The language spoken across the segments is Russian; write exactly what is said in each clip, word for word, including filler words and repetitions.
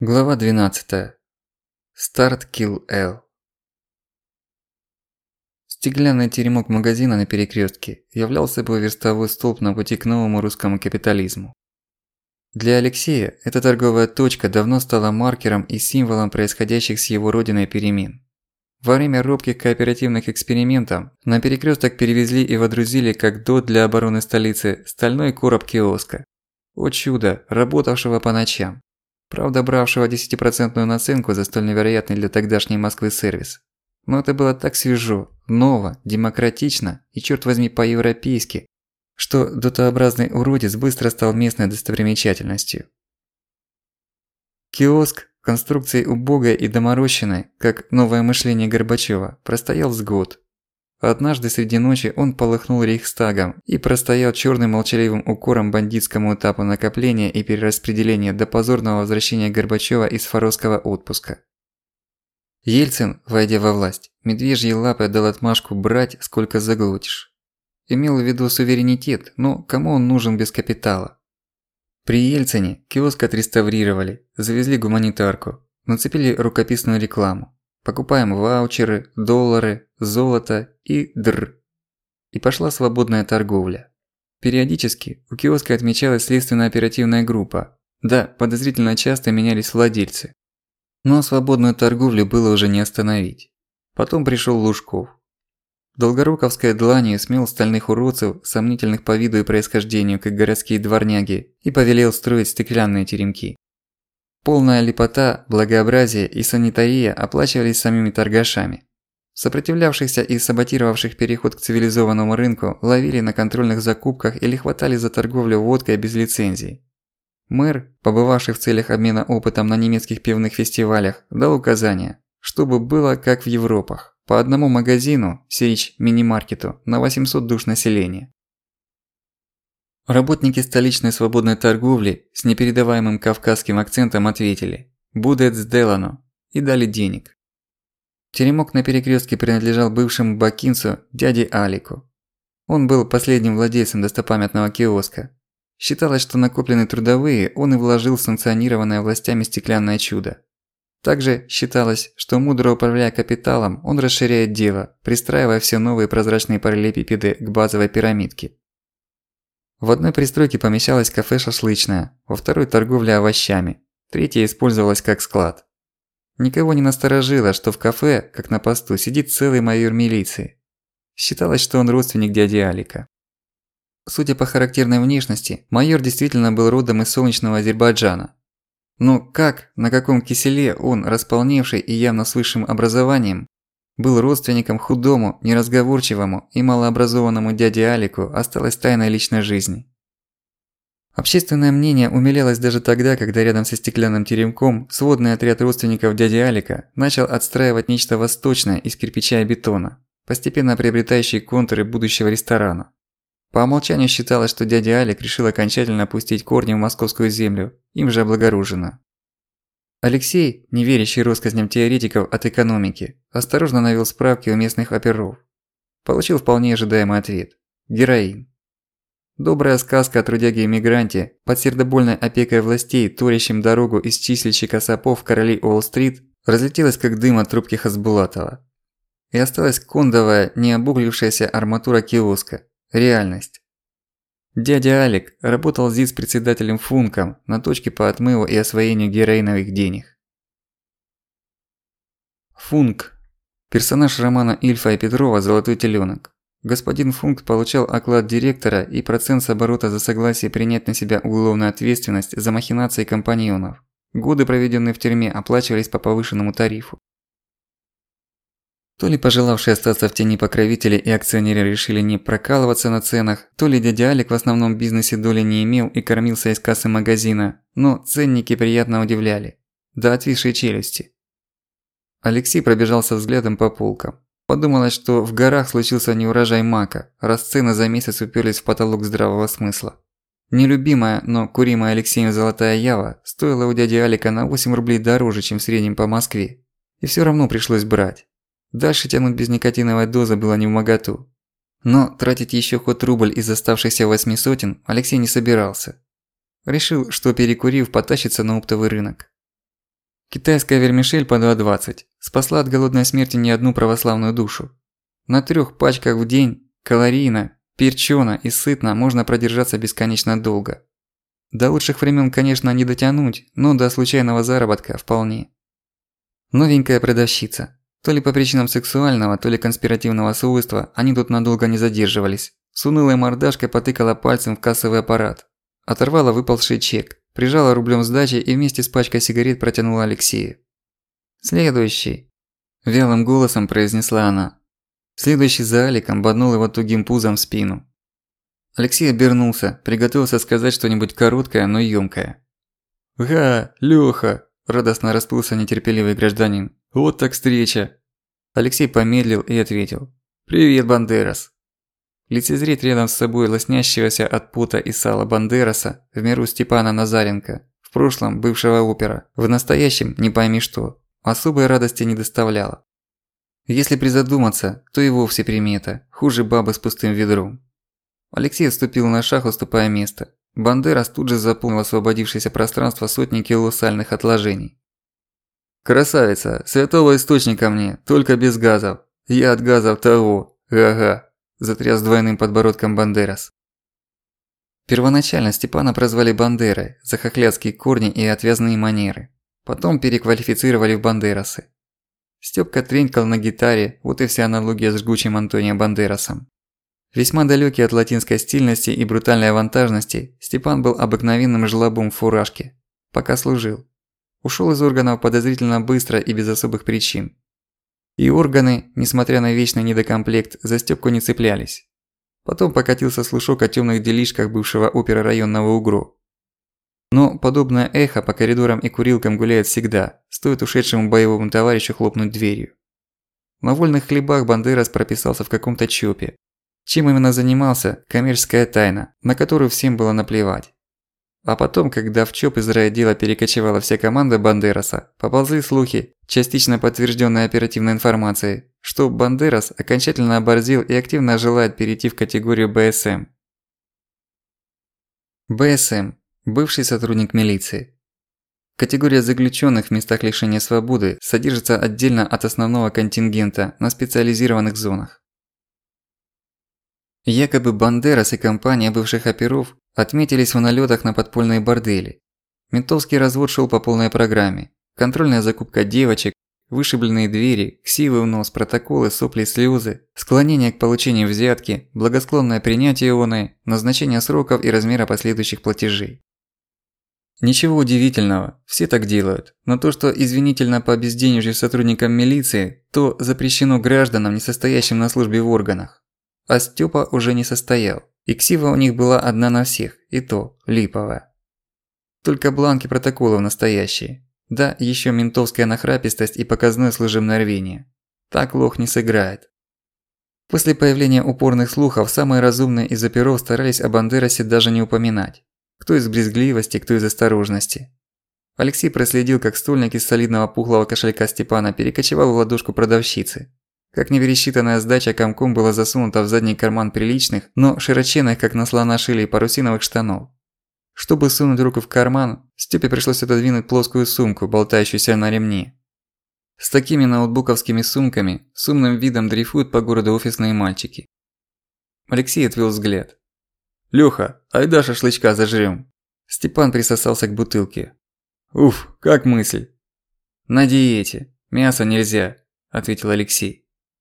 Глава двенадцатая. Старт Kill L. Стеклянный теремок магазина на перекрёстке являл собой верстовой столб на пути к новому русскому капитализму. Для Алексея эта торговая точка давно стала маркером и символом происходящих с его родиной перемен. Во время робких кооперативных экспериментов на перекрёсток перевезли и водрузили как дот для обороны столицы стальной короб киоска. О чудо, работавшего по ночам. Правда, бравшего десятипроцентную наценку за столь невероятный для тогдашней Москвы сервис. Но это было так свежо, ново, демократично и, чёрт возьми, по-европейски, что дотообразный уродец быстро стал местной достопримечательностью. Киоск, конструкцией убогой и доморощенной, как новое мышление Горбачёва, простоял с год. Однажды среди ночи он полыхнул Рейхстагом и простоял чёрным молчаливым укором бандитскому этапу накопления и перераспределения до позорного возвращения Горбачёва из фаровского отпуска. Ельцин, войдя во власть, медвежьей лапой дал отмашку брать, сколько заглотишь. Имел в виду суверенитет, но кому он нужен без капитала? При Ельцине киоск отреставрировали, завезли гуманитарку, нацепили рукописную рекламу. Покупаем ваучеры, доллары, золото и др. И пошла свободная торговля. Периодически у киоска отмечалась следственно-оперативная группа. Да, подозрительно часто менялись владельцы. Но свободную торговлю было уже не остановить. Потом пришёл Лужков. Долгоруковской дланью смел стальных уродцев, сомнительных по виду и происхождению, как городские дворняги, и повелел строить стеклянные теремки. Полная лепота, благообразие и санитария оплачивались самими торгашами. Сопротивлявшихся и саботировавших переход к цивилизованному рынку ловили на контрольных закупках или хватали за торговлю водкой без лицензии. Мэр, побывавший в целях обмена опытом на немецких пивных фестивалях, дал указания, чтобы было как в Европах, по одному магазину, сирич мини-маркету, на восемьсот душ населения. Работники столичной свободной торговли с непередаваемым кавказским акцентом ответили «Будет сделано» и дали денег. Теремок на перекрёстке принадлежал бывшему бакинцу дяде Алику. Он был последним владельцем достопамятного киоска. Считалось, что накопленные трудовые он и вложил в санкционированное властями стеклянное чудо. Также считалось, что мудро управляя капиталом, он расширяет дело, пристраивая все новые прозрачные параллелепипеды к базовой пирамидке. В одной пристройке помещалось кафе «Шашлычное», во второй – торговля овощами, третья использовалась как склад. Никого не насторожило, что в кафе, как на посту, сидит целый майор милиции. Считалось, что он родственник дяди Алика. Судя по характерной внешности, майор действительно был родом из солнечного Азербайджана. Но как, на каком киселе он, располневший и явно с высшим образованием, был родственником худому, неразговорчивому и малообразованному дяде Алику, осталась тайной личной жизни. Общественное мнение умилялось даже тогда, когда рядом со стеклянным теремком сводный отряд родственников дяди Алика начал отстраивать нечто восточное из кирпича и бетона, постепенно приобретающие контуры будущего ресторана. По умолчанию считалось, что дядя Алик решил окончательно пустить корни в московскую землю, им же облагорожено. Алексей, не верящий россказням теоретиков от экономики, осторожно навел справки у местных оперов. Получил вполне ожидаемый ответ – героин. Добрая сказка о трудяге-эмигранте, под сердобольной опекой властей, торящим дорогу из чистильщика сапов королей Уолл-стрит, разлетелась как дым от трубки Хасбулатова. И осталась кондовая, не обуглившаяся арматура киоска – реальность. Дядя Алик работал зиц-председателем Функом на точке по отмыву и освоению героиновых денег. Функ. Персонаж романа Ильфа и Петрова «Золотой телёнок». Господин Функ получал оклад директора и процент с оборота за согласие принять на себя уголовную ответственность за махинации компаньонов. Годы, проведенные в тюрьме, оплачивались по повышенному тарифу. То ли пожелавшие остаться в тени покровители и акционеры решили не прокалываться на ценах, то ли дядя Алик в основном бизнесе доли не имел и кормился из кассы магазина, но ценники приятно удивляли. До отвисшей челюсти. Алексей пробежался взглядом по полкам. Подумалось, что в горах случился неурожай мака, раз цены за месяц уперлись в потолок здравого смысла. Нелюбимая, но куримая Алексеем золотая ява стоила у дяди Алика на восемь рублей дороже, чем в среднем по Москве. И всё равно пришлось брать. Дальше тянуть без никотиновой дозы было невмоготу. Но тратить ещё хоть рубль из оставшихся восьми сотен Алексей не собирался. Решил, что перекурив, потащится на оптовый рынок. Китайская вермишель по два двадцать спасла от голодной смерти не одну православную душу. На трёх пачках в день, калорийно, перчёно и сытно можно продержаться бесконечно долго. До лучших времен, конечно, не дотянуть, но до случайного заработка вполне. Новенькая продавщица. То ли по причинам сексуального, то ли конспиративного свойства, они тут надолго не задерживались. С унылой мордашкой потыкала пальцем в кассовый аппарат. Оторвала выпалший чек, прижала рублём сдачи и вместе с пачкой сигарет протянула Алексею. «Следующий», – вялым голосом произнесла она. Следующий за Аликом боднул его тугим пузом в спину. Алексей обернулся, приготовился сказать что-нибудь короткое, но ёмкое. «Га, Лёха!» – радостно расплылся нетерпеливый гражданин. «Вот так встреча!» Алексей помедлил и ответил. «Привет, Бандерас!» Лицезреть рядом с собой лоснящегося от пота и сала Бандераса, в меру Степана Назаренко, в прошлом бывшего опера, в настоящем не пойми что, особой радости не доставляло. Если призадуматься, то и вовсе примета, хуже бабы с пустым ведром. Алексей отступил на шаг, уступая место. Бандерас тут же заполнил освободившееся пространство сотни кило сальных отложений. «Красавица, святого источника мне, только без газов. Я от газов того, ага», – затряс двойным подбородком Бандерас. Первоначально Степана прозвали Бандерой за хохлядские корни и отвязные манеры. Потом переквалифицировали в Бандерасы. Стёпка тренькал на гитаре, вот и вся аналогия с жгучим Антонио Бандерасом. Весьма далёкий от латинской стильности и брутальной авантажности, Степан был обыкновенным жлобом в фуражке. Пока служил. Ушёл из органов подозрительно быстро и без особых причин. И органы, несмотря на вечный недокомплект, за Стёпку не цеплялись. Потом покатился слушок о тёмных делишках бывшего опера районного УГРО. Но подобное эхо по коридорам и курилкам гуляет всегда, стоит ушедшему боевому товарищу хлопнуть дверью. На вольных хлебах Бандерас прописался в каком-то ЧОПе. Чем именно занимался – коммерческая тайна, на которую всем было наплевать. А потом, когда в ЧОП из райотдела перекочевала вся команда Бандераса, поползли слухи, частично подтверждённые оперативной информацией, что Бандерас окончательно оборзел и активно желает перейти в категорию БСМ. БСМ – бывший сотрудник милиции. Категория заключённых в местах лишения свободы содержится отдельно от основного контингента на специализированных зонах. Якобы Бандерас и компания бывших оперов отметились в налётах на подпольные бордели. Ментовский развод шёл по полной программе. Контрольная закупка девочек, вышибленные двери, ксивы в нос, протоколы, сопли, слёзы, склонение к получению взятки, благосклонное принятие оной, назначение сроков и размера последующих платежей. Ничего удивительного, все так делают, но то, что извинительно по безденежью сотрудникам милиции, то запрещено гражданам, не состоящим на службе в органах. А Стёпа уже не состоял, и ксива у них была одна на всех, и то липовая. Только бланки протоколов настоящие. Да, ещё ментовская нахрапистость и показное служебное рвение. Так лох не сыграет. После появления упорных слухов самые разумные из оперов старались о Бандерасе даже не упоминать. Кто из брезгливости, кто из осторожности. Алексей проследил, как стольник из солидного пухлого кошелька Степана перекочевал в ладошку продавщицы. Как непересчитанная сдача комком была засунута в задний карман приличных, но широченных, как на слона шилей, парусиновых штанов. Чтобы сунуть руку в карман, Стёпе пришлось отодвинуть плоскую сумку, болтающуюся на ремне. С такими ноутбуковскими сумками с умным видом дрейфуют по городу офисные мальчики. Алексей отвел взгляд. «Лёха, айда шашлычка зажрём». Степан присосался к бутылке. «Уф, как мысль?» «На диете. Мясо нельзя», – ответил Алексей.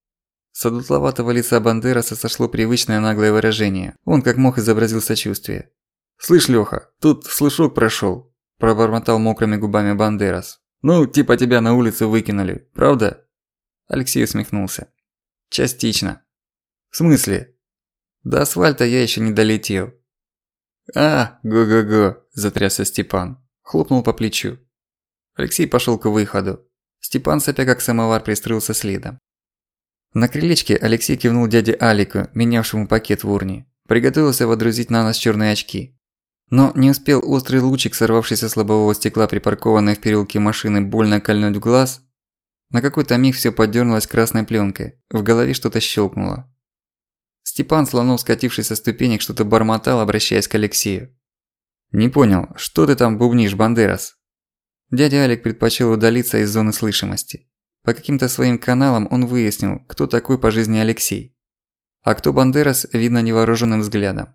С одутловатого лица Бандераса сошло привычное наглое выражение. Он как мог изобразил сочувствие. «Слышь, Лёха, тут слушок прошёл», – пробормотал мокрыми губами Бандерас. «Ну, типа тебя на улицу выкинули, правда?» Алексей усмехнулся. «Частично». «В смысле?» «До асфальта я ещё не долетел». «А, го-го-го», – затрясся Степан. Хлопнул по плечу. Алексей пошёл к выходу. Степан, сопя как самовар, пристроился следом. На крылечке Алексей кивнул дяде Алику, менявшему пакет в урне. Приготовился водрузить на нос чёрные очки. Но не успел острый лучик, сорвавшийся с лобового стекла припаркованной в переулке машины, больно кольнуть в глаз. На какой-то миг всё подёрнулось красной плёнкой. В голове что-то щёлкнуло. Степан, словно скатившись со ступенек, что-то бормотал, обращаясь к Алексею. «Не понял, что ты там бубнишь, Бандерас?» Дядя Алик предпочел удалиться из зоны слышимости. По каким-то своим каналам он выяснил, кто такой по жизни Алексей. А кто Бандерас, видно невооруженным взглядом.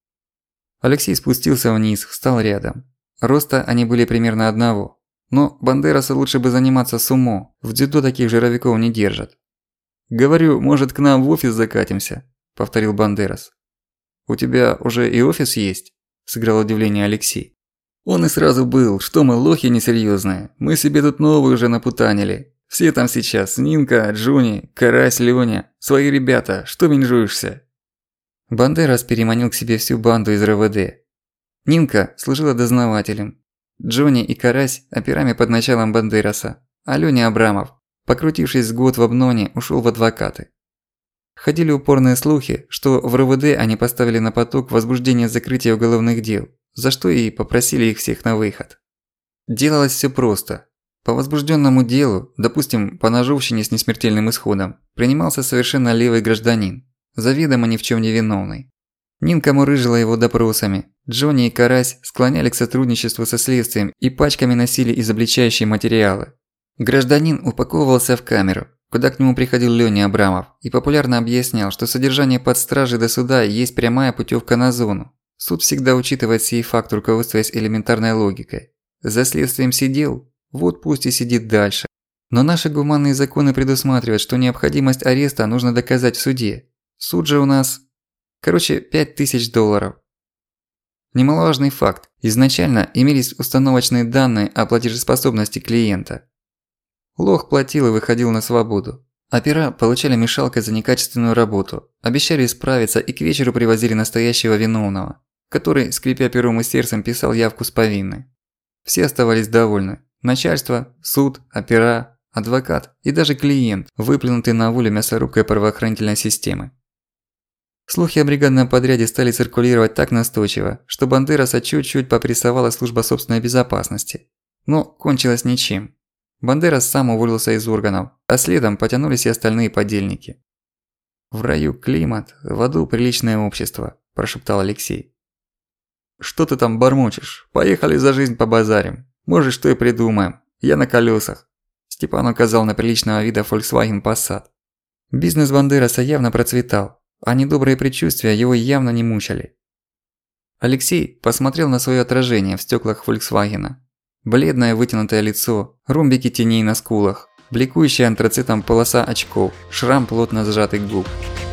Алексей спустился вниз, встал рядом. Роста они были примерно одного. Но Бандерасу лучше бы заниматься сумо, в дзюдо таких жировиков не держат. «Говорю, может, к нам в офис закатимся?» – повторил Бандерас. «У тебя уже и офис есть?» – сыграл удивление Алексей. Он и сразу был, что мы лохи несерьёзные, мы себе тут новую уже напутанили. Все там сейчас, Нинка, Джуни, Карась, Лёня, свои ребята, что менжуешься?» Бандерас переманил к себе всю банду из РВД. Нинка служила дознавателем. Джонни и Карась – операми под началом Бандераса, а Лёня Абрамов, покрутившись год в Обноне, ушёл в адвокаты. Ходили упорные слухи, что в РВД они поставили на поток возбуждение закрытия уголовных дел, за что и попросили их всех на выход. Делалось всё просто. По возбуждённому делу, допустим, по ножовщине с несмертельным исходом, принимался совершенно левый гражданин, заведомо ни в чём не виновный. Нинка мурыжила его допросами, Джонни и Карась склоняли к сотрудничеству со следствием и пачками носили изобличающие материалы. Гражданин упаковывался в камеру, куда к нему приходил Лёня Абрамов и популярно объяснял, что содержание под стражей до суда есть прямая путёвка на зону. Суд всегда учитывает сей факт, руководствуясь элементарной логикой. За следствием сидел, вот пусть и сидит дальше. Но наши гуманные законы предусматривают, что необходимость ареста нужно доказать в суде. Суд же у нас… Короче, пять тысяч долларов. Немаловажный факт. Изначально имелись установочные данные о платежеспособности клиента. Лох платил и выходил на свободу. Опера получали мешалкой за некачественную работу, обещали исправиться и к вечеру привозили настоящего виновного, который, скрипя пером и сердцем, писал явку с повинной. Все оставались довольны. Начальство, суд, опера, адвокат и даже клиент, выплюнутый на волю мясорубкой правоохранительной системы. Слухи о бригадном подряде стали циркулировать так настойчиво, что Бандераса чуть-чуть попрессовала служба собственной безопасности. Но кончилось ничем. Бандерас сам уволился из органов, а следом потянулись и остальные подельники. «В раю климат, в аду приличное общество», – прошептал Алексей. «Что ты там бормочешь? Поехали за жизнь побазарим. Может, что и придумаем. Я на колёсах». Степан указал на приличного вида Volkswagen Passat. Бизнес Бандераса явно процветал, а недобрые предчувствия его явно не мучили. Алексей посмотрел на своё отражение в стёклах Фольксвагена. Бледное вытянутое лицо, ромбики теней на скулах, бликующая антрацитом полоса очков, шрам плотно сжатых губ.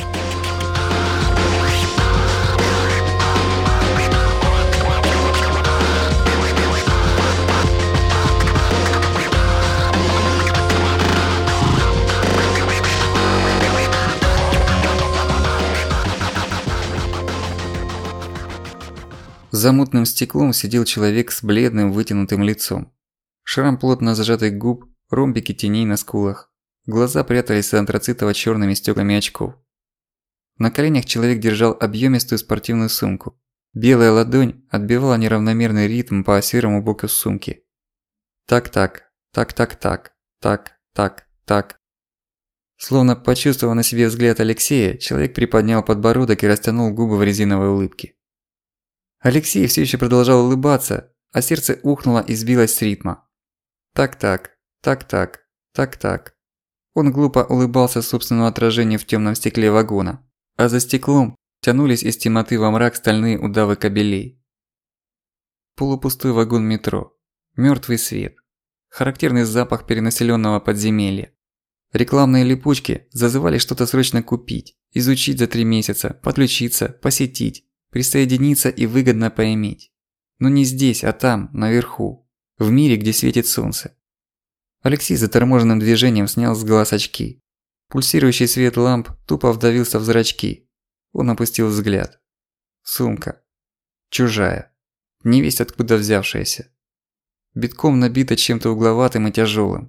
За мутным стеклом сидел человек с бледным вытянутым лицом. Шрам плотно сжатых губ, ромбики теней на скулах. Глаза прятались за антрацитово-чёрными стёклами очков. На коленях человек держал объёмистую спортивную сумку. Белая ладонь отбивала неравномерный ритм по серому боку сумки. Так-так, так-так-так, так-так, так. Словно почувствовав на себе взгляд Алексея, человек приподнял подбородок и растянул губы в резиновой улыбке. Алексей всё ещё продолжал улыбаться, а сердце ухнуло и сбилось с ритма. Так-так, так-так, так-так. Он глупо улыбался собственному отражению в тёмном стекле вагона, а за стеклом тянулись из темноты во мрак стальные удавы кабелей. Полупустой вагон метро. Мёртвый свет. Характерный запах перенаселённого подземелья. Рекламные липучки зазывали что-то срочно купить, изучить за три месяца, подключиться, посетить. Присоединиться и выгодно поиметь. Но не здесь, а там, наверху, в мире, где светит солнце. Алексей заторможенным движением снял с глаз очки. Пульсирующий свет ламп тупо вдавился в зрачки. Он опустил взгляд. Сумка. Чужая. Невесть откуда взявшаяся. Битком набита чем-то угловатым и тяжёлым.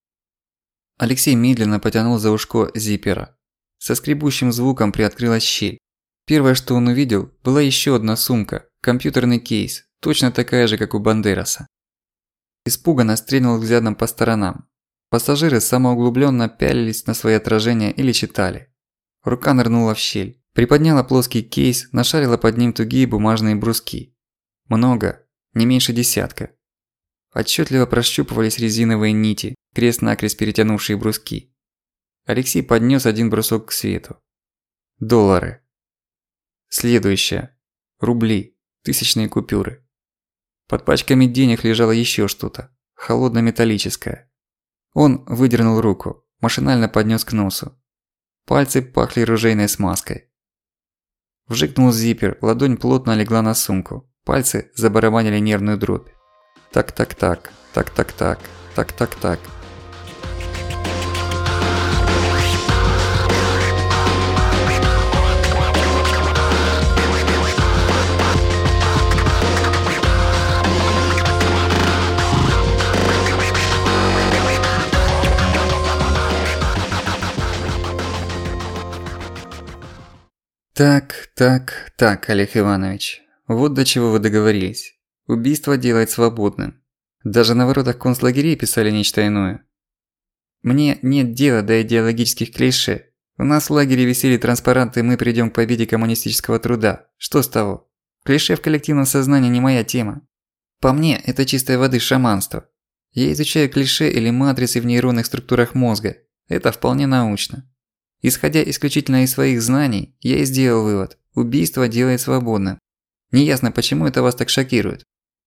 Алексей медленно потянул за ушко зиппера. Со скребущим звуком приоткрылась щель. Первое, что он увидел, была ещё одна сумка, компьютерный кейс, точно такая же, как у Бандераса. Испуганно стрельнул взглядом по сторонам. Пассажиры самоуглублённо пялились на свои отражения или читали. Рука нырнула в щель, приподняла плоский кейс, нашарила под ним тугие бумажные бруски. Много, не меньше десятка. Отчетливо прощупывались резиновые нити, крест-накрест перетянувшие бруски. Алексей поднес один брусок к свету. Доллары. Следующее. Рубли. Тысячные купюры. Под пачками денег лежало еще что-то. Холодно-металлическое. Он выдернул руку, машинально поднес к носу. Пальцы пахли ружейной смазкой. Вжикнул зиппер, ладонь плотно легла на сумку. Пальцы забарабанили нервную дробь. Так-так-так, так-так-так, так-так-так. Так, так, так, Олег Иванович. Вот до чего вы договорились. Убийство делает свободным. Даже на воротах концлагерей писали нечто иное. Мне нет дела до идеологических клише. У нас в лагере висели транспаранты «Мы придём к победе коммунистического труда». Что с того? Клише в коллективном сознании не моя тема. По мне, это чистой воды шаманство. Я изучаю клише или матрицы в нейронных структурах мозга. Это вполне научно. Исходя исключительно из своих знаний, я и сделал вывод – убийство делает свободным. Неясно, почему это вас так шокирует.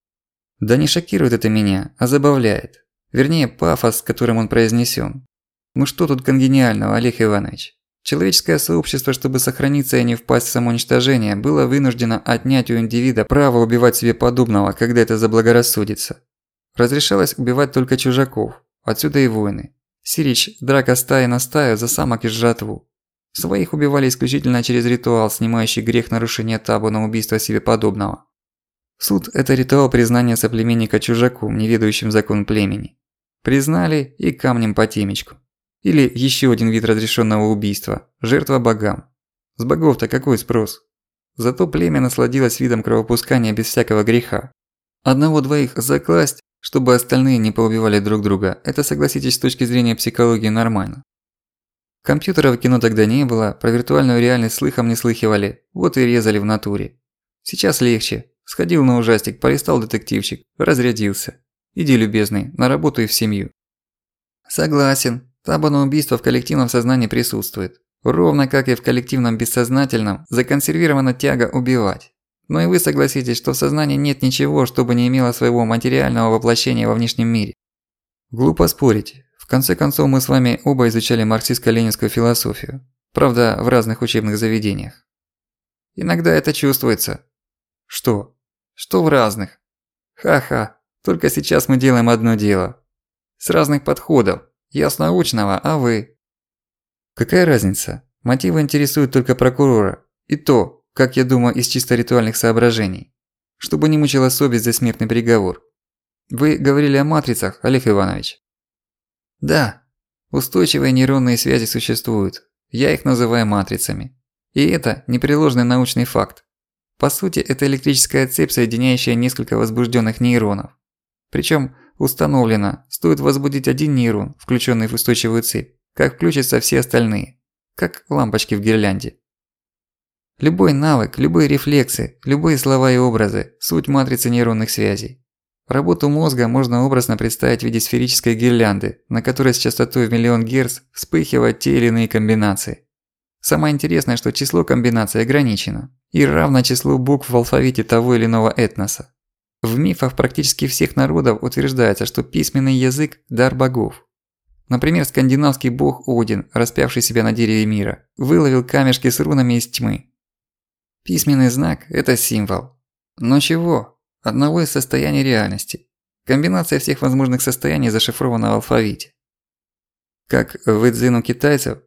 Да не шокирует это меня, а забавляет. Вернее, пафос, с которым он произнесен. Ну что тут конгениального, Олег Иванович? Человеческое сообщество, чтобы сохраниться и не впасть в самоуничтожение, было вынуждено отнять у индивида право убивать себе подобного, когда это заблагорассудится. Разрешалось убивать только чужаков, отсюда и войны. Сирич, драка стаи на стаю за самок и жратву. Своих убивали исключительно через ритуал, снимающий грех нарушения табу на убийство себе подобного. Суд – это ритуал признания соплеменника чужаком, не ведающим закон племени. Признали и камнем по темечку. Или еще один вид разрешенного убийства – жертва богам. С богов-то какой спрос? Зато племя насладилось видом кровопускания без всякого греха. Одного-двоих закласть, чтобы остальные не поубивали друг друга – это, согласитесь, с точки зрения психологии нормально. Компьютеров в кино тогда не было, про виртуальную реальность слыхом не слыхивали, вот и резали в натуре. Сейчас легче. Сходил на ужастик, полистал детективчик, разрядился. Иди, любезный, на работу и в семью. Согласен, табу на убийство в коллективном сознании присутствует. Ровно как и в коллективном бессознательном законсервирована тяга убивать. Но и вы согласитесь, что в сознании нет ничего, чтобы не имело своего материального воплощения во внешнем мире. Глупо спорить. В конце концов, мы с вами оба изучали марксистско-ленинскую философию. Правда, в разных учебных заведениях. Иногда это чувствуется. Что? Что в разных? Ха-ха, только сейчас мы делаем одно дело. С разных подходов. Я с научного, а вы? Какая разница? Мотивы интересуют только прокурора. И то, как я думаю, из чисто ритуальных соображений. Чтобы не мучила совесть за смертный приговор. Вы говорили о матрицах, Олег Иванович? Да. Устойчивые нейронные связи существуют. Я их называю матрицами. И это непреложный научный факт. По сути, это электрическая цепь, соединяющая несколько возбужденных нейронов. Причем установлено, стоит возбудить один нейрон, включенный в устойчивую цепь, как включатся все остальные, как лампочки в гирлянде. Любой навык, любые рефлексы, любые слова и образы – суть матрицы нейронных связей. Работу мозга можно образно представить в виде сферической гирлянды, на которой с частотой в миллион герц вспыхивают те или иные комбинации. Самое интересное, что число комбинаций ограничено и равно числу букв в алфавите того или иного этноса. В мифах практически всех народов утверждается, что письменный язык – дар богов. Например, скандинавский бог Один, распявший себя на дереве мира, выловил камешки с рунами из тьмы. Письменный знак – это символ. Но чего? Одного из состояний реальности. Комбинация всех возможных состояний зашифрована в алфавите. Как в Эдзину китайцев,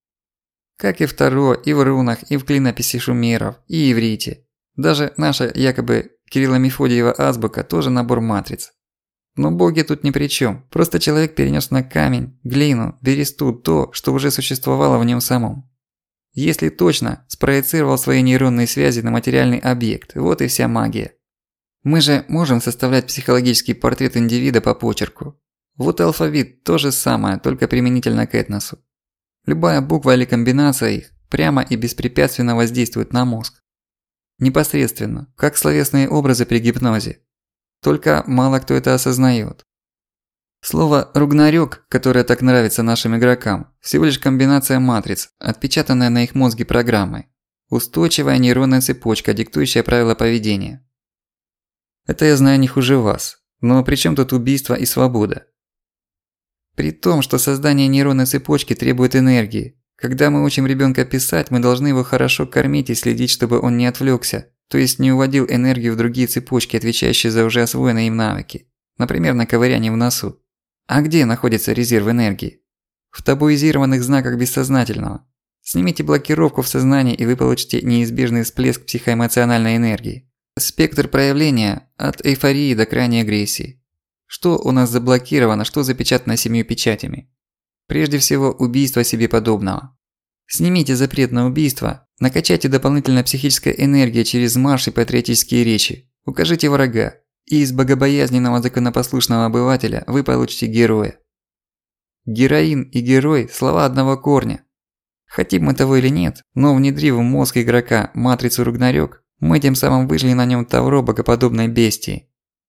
как и в Таро, и в рунах, и в клинописи шумеров, и иврите. Даже наша якобы Кирилло-Мефодиева азбука тоже набор матриц. Но боги тут ни при чём. Просто человек перенёс на камень, глину, бересту то, что уже существовало в нём самом. Если точно, спроецировал свои нейронные связи на материальный объект. Вот и вся магия. Мы же можем составлять психологический портрет индивида по почерку. Вот и алфавит – то же самое, только применительно к этносу. Любая буква или комбинация их прямо и беспрепятственно воздействует на мозг. Непосредственно, как словесные образы при гипнозе. Только мало кто это осознаёт. Слово «ругнарёк», которое так нравится нашим игрокам, всего лишь комбинация матриц, отпечатанная на их мозге программой. Устойчивая нейронная цепочка, диктующая правила поведения. Это я знаю не хуже вас. Но при чём тут убийство и свобода? При том, что создание нейронной цепочки требует энергии. Когда мы учим ребёнка писать, мы должны его хорошо кормить и следить, чтобы он не отвлёкся, то есть не уводил энергию в другие цепочки, отвечающие за уже освоенные им навыки. Например, на ковыряние в носу. А где находится резерв энергии? В табуизированных знаках бессознательного. Снимите блокировку в сознании, и вы получите неизбежный всплеск психоэмоциональной энергии. Спектр проявления от эйфории до крайней агрессии. Что у нас заблокировано, что запечатано семью печатями? Прежде всего, убийство себе подобного. Снимите запрет на убийство, накачайте дополнительно психической энергией через марш и патриотические речи, укажите врага, и из богобоязненного законопослушного обывателя вы получите героя. Героин и герой – слова одного корня. Хотим мы того или нет, но внедрив в мозг игрока матрицу Ругнарёк, мы тем самым выжгли на нём тавро богоподобной бестии.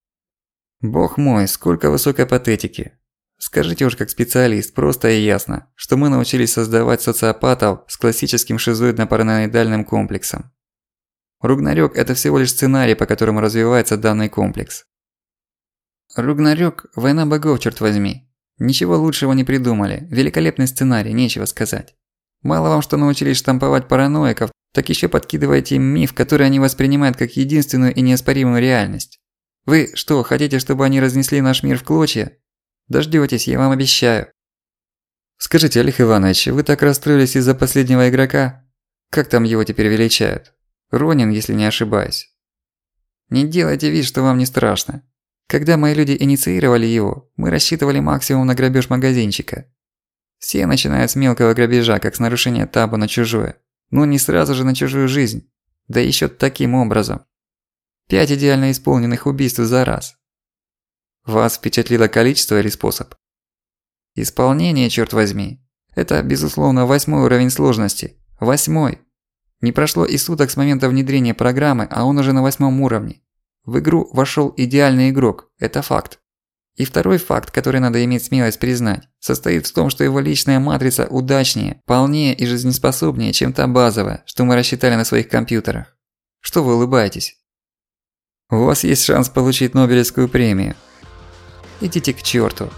Бог мой, сколько высокой патетики. Скажите уж как специалист, просто и ясно, что мы научились создавать социопатов с классическим шизоидно-параноидальным комплексом. Ругнарёк – это всего лишь сценарий, по которому развивается данный комплекс. Ругнарёк – война богов, чёрт возьми. Ничего лучшего не придумали, великолепный сценарий, нечего сказать. Мало вам, что научились штамповать параноиков, так ещё подкидываете им миф, который они воспринимают как единственную и неоспоримую реальность. Вы что, хотите, чтобы они разнесли наш мир в клочья? Дождётесь, я вам обещаю. Скажите, Олег Иванович, вы так расстроились из-за последнего игрока? Как там его теперь величают? Ронин, если не ошибаюсь. Не делайте вид, что вам не страшно. Когда мои люди инициировали его, мы рассчитывали максимум на грабеж магазинчика. Все начинают с мелкого грабежа, как с нарушения табу на чужое. Но не сразу же на чужую жизнь. Да ещё таким образом. Пять идеально исполненных убийств за раз. Вас впечатлило количество или способ? Исполнение, чёрт возьми. Это, безусловно, восьмой уровень сложности. Восьмой. Не прошло и суток с момента внедрения программы, а он уже на восьмом уровне. В игру вошёл идеальный игрок. Это факт. И второй факт, который надо иметь смелость признать, состоит в том, что его личная матрица удачнее, полнее и жизнеспособнее, чем та базовая, что мы рассчитали на своих компьютерах. Что вы улыбаетесь? У вас есть шанс получить Нобелевскую премию. Идите к чёрту.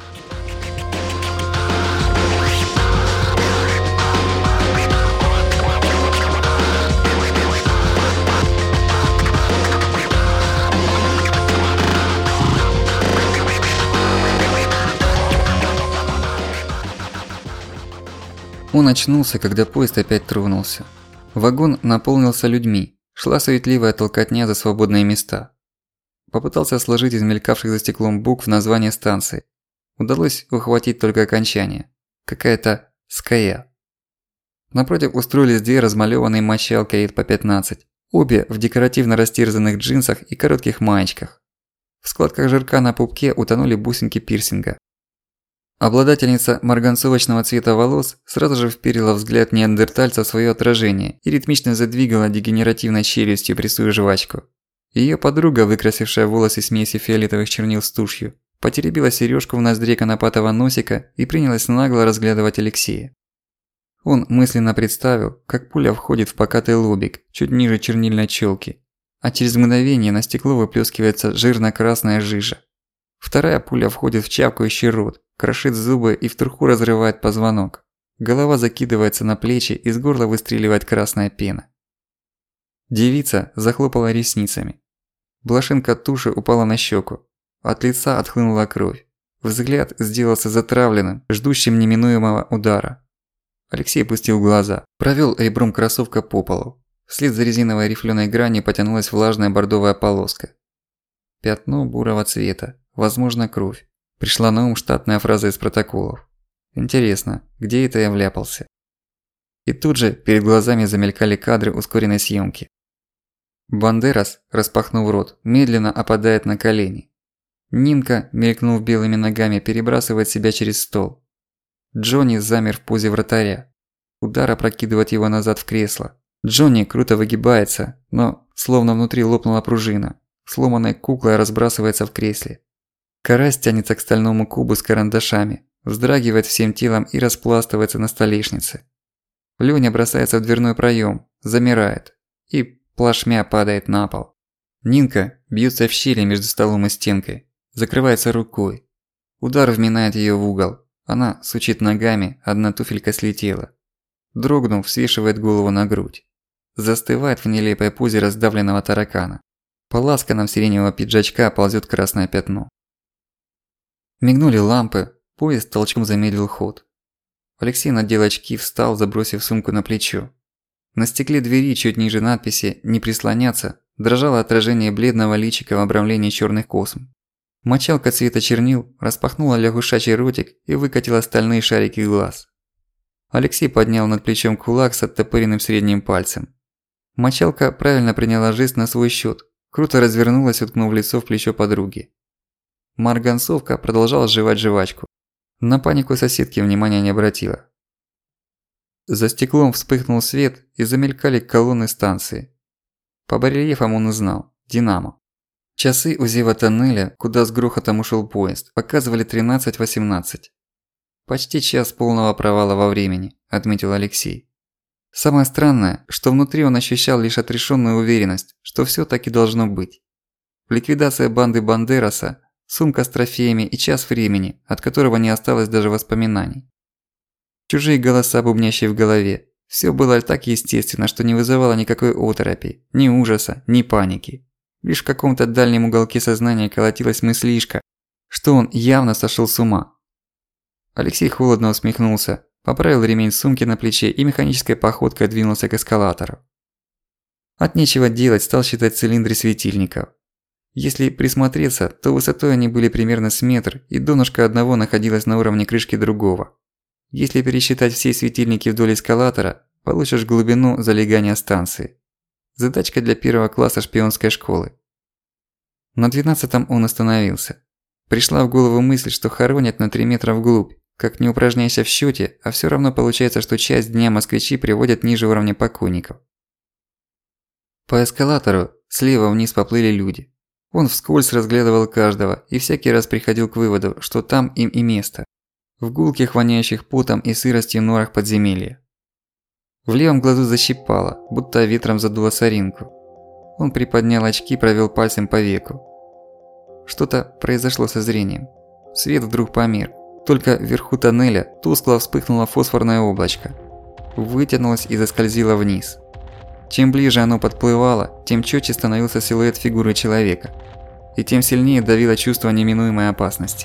Он очнулся, когда поезд опять тронулся. Вагон наполнился людьми. Шла суетливая толкотня за свободные места. Попытался сложить из мелькавших за стеклом букв название станции. Удалось ухватить только окончание. Какая-то «ская». Напротив устроились две размалёванные мочалки по пятнадцать. Обе в декоративно растерзанных джинсах и коротких маечках. В складках жирка на пупке утонули бусинки пирсинга. Обладательница марганцовочного цвета волос сразу же вперила взгляд неандертальца в своё отражение и ритмично задвигала дегенеративной челюстью, прессуя жвачку. Её подруга, выкрасившая волосы смесью фиолетовых чернил с тушью, потеребила серёжку в ноздре конопатого носика и принялась нагло разглядывать Алексея. Он мысленно представил, как пуля входит в покатый лобик, чуть ниже чернильной чёлки, а через мгновение на стекло выплёскивается жирно-красная жижа. Вторая пуля входит в чавкающий рот, крошит зубы и в труху разрывает позвонок. Голова закидывается на плечи, из горла выстреливает красная пена. Девица захлопала ресницами. Блошинка туши упала на щеку. От лица отхлынула кровь. Взгляд сделался затравленным, ждущим неминуемого удара. Алексей опустил глаза, провёл ребром кроссовка по полу. Вслед за резиновой рифлёной гранью потянулась влажная бордовая полоска. Пятно бурого цвета, возможно, кровь. Пришла на ум штатная фраза из протоколов. Интересно, где это я вляпался? И тут же перед глазами замелькали кадры ускоренной съёмки. Бандерас, распахнув рот, медленно опадает на колени. Нинка, мелькнув белыми ногами, перебрасывает себя через стол. Джонни замер в позе вратаря. Удар опрокидывает его назад в кресло. Джонни круто выгибается, но словно внутри лопнула пружина. сломанной куклой разбрасывается в кресле. Карась тянется к стальному кубу с карандашами, вздрагивает всем телом и распластывается на столешнице. Лёня бросается в дверной проём, замирает и плашмя падает на пол. Нинка бьётся в щели между столом и стенкой, закрывается рукой. Удар вминает её в угол. Она сучит ногами, одна туфелька слетела. Дрогнув, свешивает голову на грудь. Застывает в нелепой позе раздавленного таракана. По ласканам сиреневого пиджачка ползёт красное пятно. Мигнули лампы, поезд толчком замедлил ход. Алексей надел очки, встал, забросив сумку на плечо. На стекле двери, чуть ниже надписи «Не прислоняться», дрожало отражение бледного личика в обрамлении чёрных косм. Мочалка цвета чернил распахнула лягушачий ротик и выкатила стальные шарики глаз. Алексей поднял над плечом кулак с оттопыренным средним пальцем. Мочалка правильно приняла жест на свой счёт, круто развернулась, уткнув лицо в плечо подруги. Марганцовка продолжала жевать жвачку. На панику соседки внимания не обратила. За стеклом вспыхнул свет и замелькали колонны станции. По барельефам он узнал – «Динамо». Часы у зева тоннеля, куда с грохотом ушёл поезд, показывали тринадцать восемнадцать. «Почти час полного провала во времени», – отметил Алексей. Самое странное, что внутри он ощущал лишь отрешённую уверенность, что всё так и должно быть. Ликвидация банды Бандераса, сумка с трофеями и час времени, от которого не осталось даже воспоминаний. Чужие голоса, бубнящие в голове. Всё было так естественно, что не вызывало никакой оторопи, ни ужаса, ни паники. Лишь в каком-то дальнем уголке сознания колотилась мыслишка, что он явно сошёл с ума. Алексей холодно усмехнулся, поправил ремень сумки на плече и механической походкой двинулся к эскалатору. От нечего делать стал считать цилиндры светильников. Если присмотреться, то высотой они были примерно с метр, и донышко одного находилось на уровне крышки другого. Если пересчитать все светильники вдоль эскалатора, получишь глубину залегания станции. Задачка для первого класса шпионской школы. На двенадцатом он остановился. Пришла в голову мысль, что хоронят на три метра вглубь. Как не упражняйся в счёте, а всё равно получается, что часть дня москвичи приводят ниже уровня покойников. По эскалатору слева вниз поплыли люди. Он вскользь разглядывал каждого и всякий раз приходил к выводу, что там им и место. В гулких, воняющих потом и сыростью норах подземелья. В левом глазу защипало, будто ветром задуло соринку. Он приподнял очки, провёл пальцем по веку. Что-то произошло со зрением. Свет вдруг померк. Только вверху тоннеля тускло вспыхнуло фосфорное облачко. Вытянулось и заскользило вниз. Чем ближе оно подплывало, тем чётче становился силуэт фигуры человека. И тем сильнее давило чувство неминуемой опасности.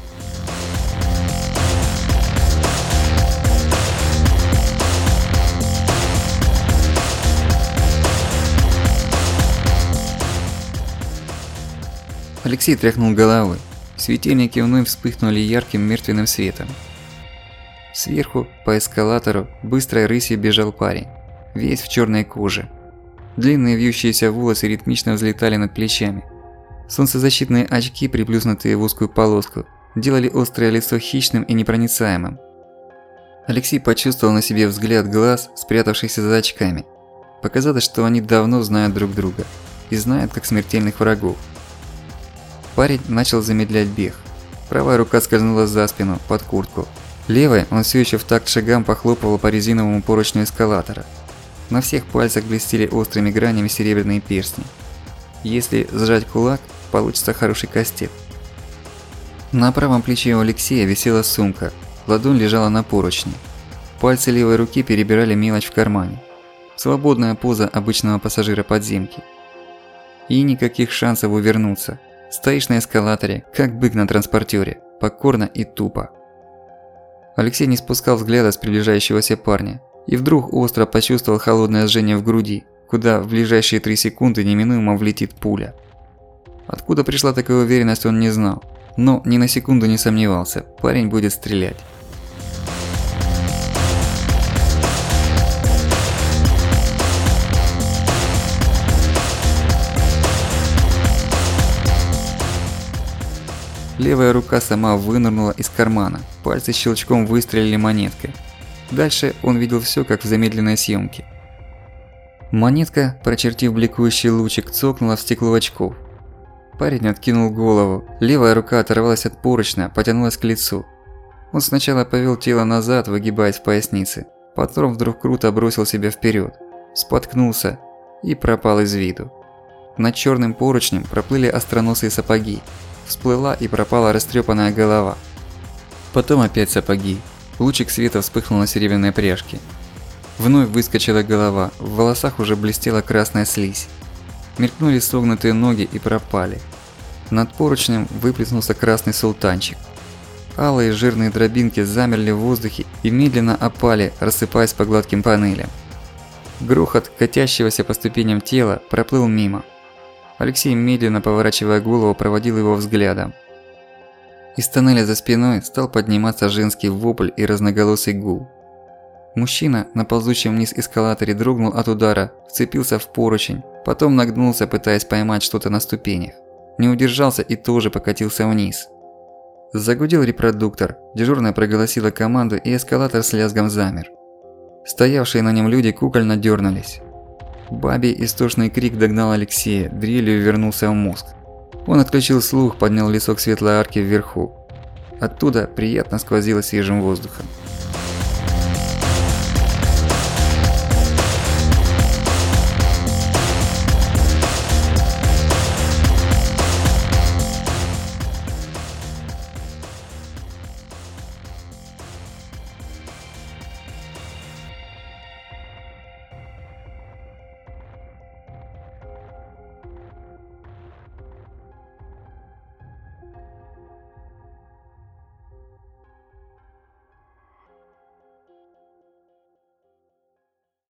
Алексей тряхнул головой. Светильники вновь вспыхнули ярким мертвенным светом. Сверху, по эскалатору, быстрой рысью бежал парень. Весь в чёрной коже. Длинные вьющиеся волосы ритмично взлетали над плечами. Солнцезащитные очки, приплюснутые в узкую полоску, делали острое лицо хищным и непроницаемым. Алексей почувствовал на себе взгляд глаз, спрятавшихся за очками. Показалось, что они давно знают друг друга. И знают как смертельных врагов. Парень начал замедлять бег. Правая рука скользнула за спину, под куртку. Левой он всё ещё в такт шагам похлопывал по резиновому поручню эскалатора. На всех пальцах блестели острыми гранями серебряные перстни. Если сжать кулак, получится хороший кастет. На правом плече у Алексея висела сумка, ладонь лежала на поручне. Пальцы левой руки перебирали мелочь в кармане. Свободная поза обычного пассажира подземки. И никаких шансов увернуться. Стоишь на эскалаторе, как бык на транспортёре, покорно и тупо. Алексей не спускал взгляда с приближающегося парня и вдруг остро почувствовал холодное жжение в груди, куда в ближайшие три секунды неминуемо влетит пуля. Откуда пришла такая уверенность, он не знал, но ни на секунду не сомневался, парень будет стрелять. Левая рука сама вынырнула из кармана, пальцы щелчком выстрелили монеткой. Дальше он видел всё, как в замедленной съёмке. Монетка, прочертив бликующий лучик, цокнула в стекло очков. Парень откинул голову, левая рука оторвалась от поручня, потянулась к лицу. Он сначала повел тело назад, выгибаясь в пояснице, потом вдруг круто бросил себя вперед, споткнулся и пропал из виду. Над черным поручнем проплыли остроносые сапоги, всплыла и пропала растрепанная голова. Потом опять сапоги, лучик света вспыхнул на серебряной пряжке. Вновь выскочила голова, в волосах уже блестела красная слизь. Мелькнули согнутые ноги и пропали. Над поручнем выплеснулся красный султанчик. Алые жирные дробинки замерли в воздухе и медленно опали, рассыпаясь по гладким панелям. Грохот катящегося по ступеням тела проплыл мимо. Алексей, медленно поворачивая голову, проводил его взглядом. Из тоннеля за спиной стал подниматься женский вопль и разноголосый гул. Мужчина на ползущем вниз эскалаторе дрогнул от удара, вцепился в поручень, потом нагнулся, пытаясь поймать что-то на ступенях. Не удержался и тоже покатился вниз. Загудел репродуктор, дежурная проголосила команду, и эскалатор с лязгом замер. Стоявшие на нем люди кукольно дернулись. Бабий истошный крик догнал Алексея, дрелью вернулся в мозг. Он отключил слух, поднял лесок светлой арки вверху. Оттуда приятно сквозило свежим воздухом.